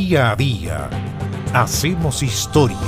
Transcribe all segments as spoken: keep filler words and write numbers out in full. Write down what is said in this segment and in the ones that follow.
Día a día hacemos historia.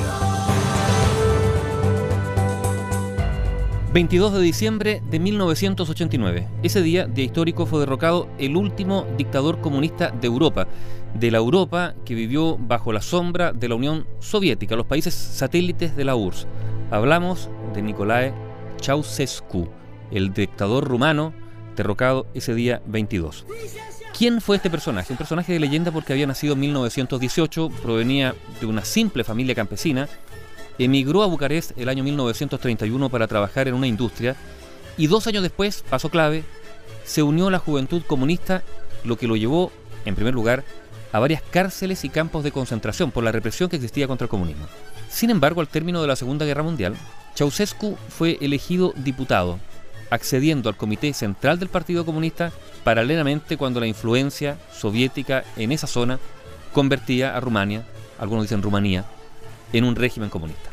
veintidós de diciembre de mil novecientos ochenta y nueve. Ese día, día histórico, fue derrocado el último dictador comunista de Europa, de la Europa que vivió bajo la sombra de la Unión Soviética, los países satélites de la U R S S. Hablamos de Nicolae Ceausescu, el dictador rumano derrocado ese día veintidós. ¿Quién fue este personaje? Un personaje de leyenda porque había nacido en mil novecientos dieciocho, provenía de una simple familia campesina, emigró a Bucarest el año mil novecientos treinta y uno para trabajar en una industria y dos años después, paso clave, se unió a la Juventud Comunista, lo que lo llevó, en primer lugar, a varias cárceles y campos de concentración por la represión que existía contra el comunismo. Sin embargo, al término de la Segunda Guerra Mundial, Ceausescu fue elegido diputado, accediendo al Comité Central del Partido Comunista paralelamente cuando la influencia soviética en esa zona convertía a Rumania, algunos dicen Rumanía, en un régimen comunista.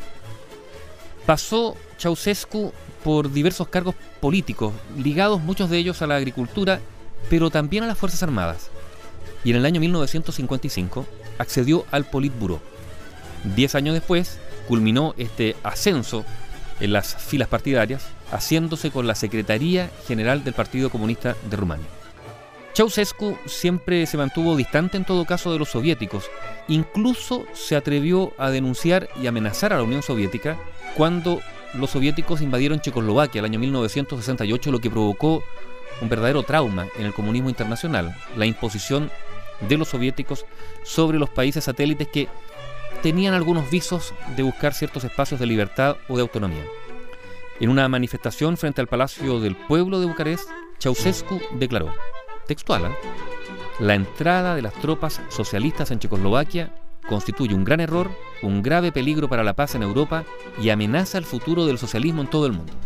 Pasó Ceausescu por diversos cargos políticos, ligados muchos de ellos a la agricultura, pero también a las Fuerzas Armadas. Y en el año mil novecientos cincuenta y cinco accedió al Politburó. Diez años después culminó este ascenso en las filas partidarias, haciéndose con la Secretaría General del Partido Comunista de Rumania. Ceausescu siempre se mantuvo distante en todo caso de los soviéticos, incluso se atrevió a denunciar y amenazar a la Unión Soviética cuando los soviéticos invadieron Checoslovaquia el año mil novecientos sesenta y ocho, lo que provocó un verdadero trauma en el comunismo internacional, la imposición de los soviéticos sobre los países satélites que tenían algunos visos de buscar ciertos espacios de libertad o de autonomía. En una manifestación frente al Palacio del Pueblo de Bucarest, Ceausescu declaró, textual, ¿eh? La entrada de las tropas socialistas en Checoslovaquia constituye un gran error, un grave peligro para la paz en Europa y amenaza el futuro del socialismo en todo el mundo.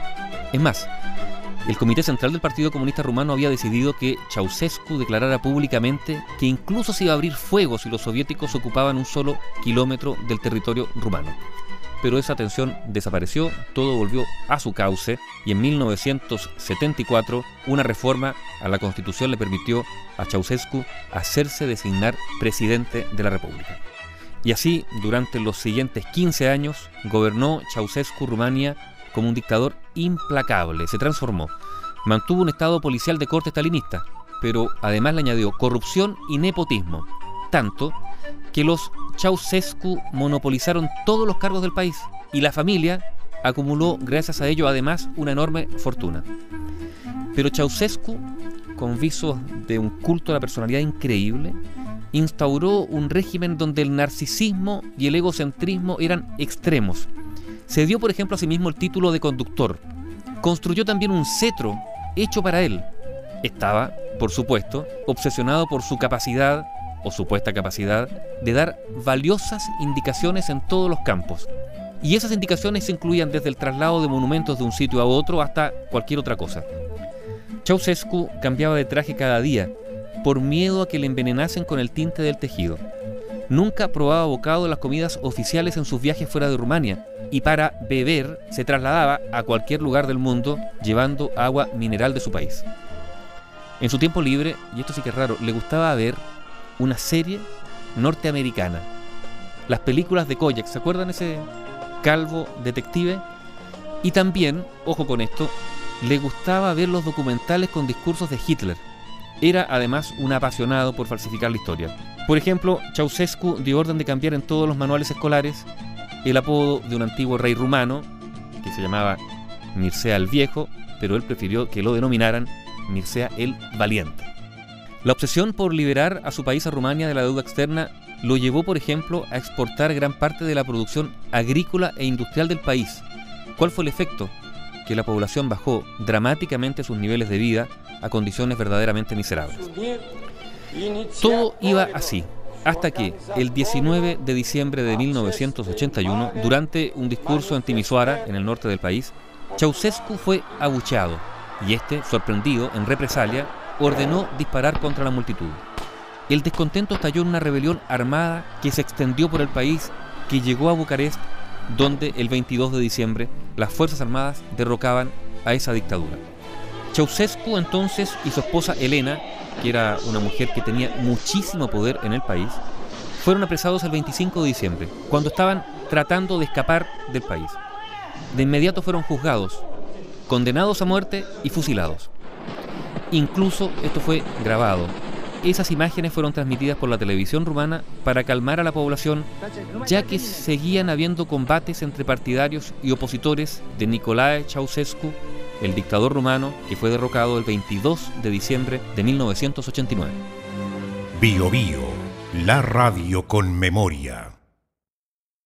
Es más, el Comité Central del Partido Comunista Rumano había decidido que Ceausescu declarara públicamente que incluso se iba a abrir fuego si los soviéticos ocupaban un solo kilómetro del territorio rumano. Pero esa tensión desapareció, todo volvió a su cauce y en mil novecientos setenta y cuatro una reforma a la Constitución le permitió a Ceausescu hacerse designar presidente de la República. Y así, durante los siguientes quince años, gobernó Ceausescu Rumania como un dictador implacable, se transformó. Mantuvo un estado policial de corte stalinista, pero además le añadió corrupción y nepotismo, tanto que los Ceausescu monopolizaron todos los cargos del país y la familia acumuló gracias a ello además una enorme fortuna. Pero Ceausescu, con visos de un culto a la personalidad increíble, instauró un régimen donde el narcisismo y el egocentrismo eran extremos. Se dio, por ejemplo, a sí mismo el título de conductor. Construyó también un cetro hecho para él. Estaba, por supuesto, obsesionado por su capacidad o supuesta capacidad de dar valiosas indicaciones en todos los campos. Y esas indicaciones incluían desde el traslado de monumentos de un sitio a otro hasta cualquier otra cosa. Ceausescu cambiaba de traje cada día por miedo a que le envenenasen con el tinte del tejido. Nunca probaba bocado de las comidas oficiales en sus viajes fuera de Rumania y para beber se trasladaba a cualquier lugar del mundo llevando agua mineral de su país. En su tiempo libre, y esto sí que es raro, le gustaba ver una serie norteamericana, las películas de Kojak, ¿se acuerdan ese calvo detective? Y también, ojo con esto, le gustaba ver los documentales con discursos de Hitler. Era además un apasionado por falsificar la historia. Por ejemplo, Ceausescu dio orden de cambiar en todos los manuales escolares el apodo de un antiguo rey rumano que se llamaba Mircea el Viejo, pero él prefirió que lo denominaran Mircea el Valiente. La obsesión por liberar a su país, a Rumania, de la deuda externa lo llevó, por ejemplo, a exportar gran parte de la producción agrícola e industrial del país. ¿Cuál fue el efecto? Que la población bajó dramáticamente sus niveles de vida a condiciones verdaderamente miserables. Todo iba así, hasta que el diecinueve de diciembre de mil novecientos ochenta y uno, durante un discurso en Timisoara, en el norte del país, Ceausescu fue abucheado y este, sorprendido, en represalia, ordenó disparar contra la multitud. El descontento estalló en una rebelión armada que se extendió por el país, que llegó a Bucarest, donde el veintidós de diciembre las Fuerzas Armadas derrocaban a esa dictadura. Ceausescu entonces y su esposa Elena, que era una mujer que tenía muchísimo poder en el país, fueron apresados el veinticinco de diciembre, cuando estaban tratando de escapar del país. De inmediato fueron juzgados, condenados a muerte y fusilados. Incluso esto fue grabado. Esas imágenes fueron transmitidas por la televisión rumana para calmar a la población, ya que seguían habiendo combates entre partidarios y opositores de Nicolae Ceausescu, el dictador rumano que fue derrocado el veintidós de diciembre de mil novecientos ochenta y nueve. Bio Bio, la radio con memoria.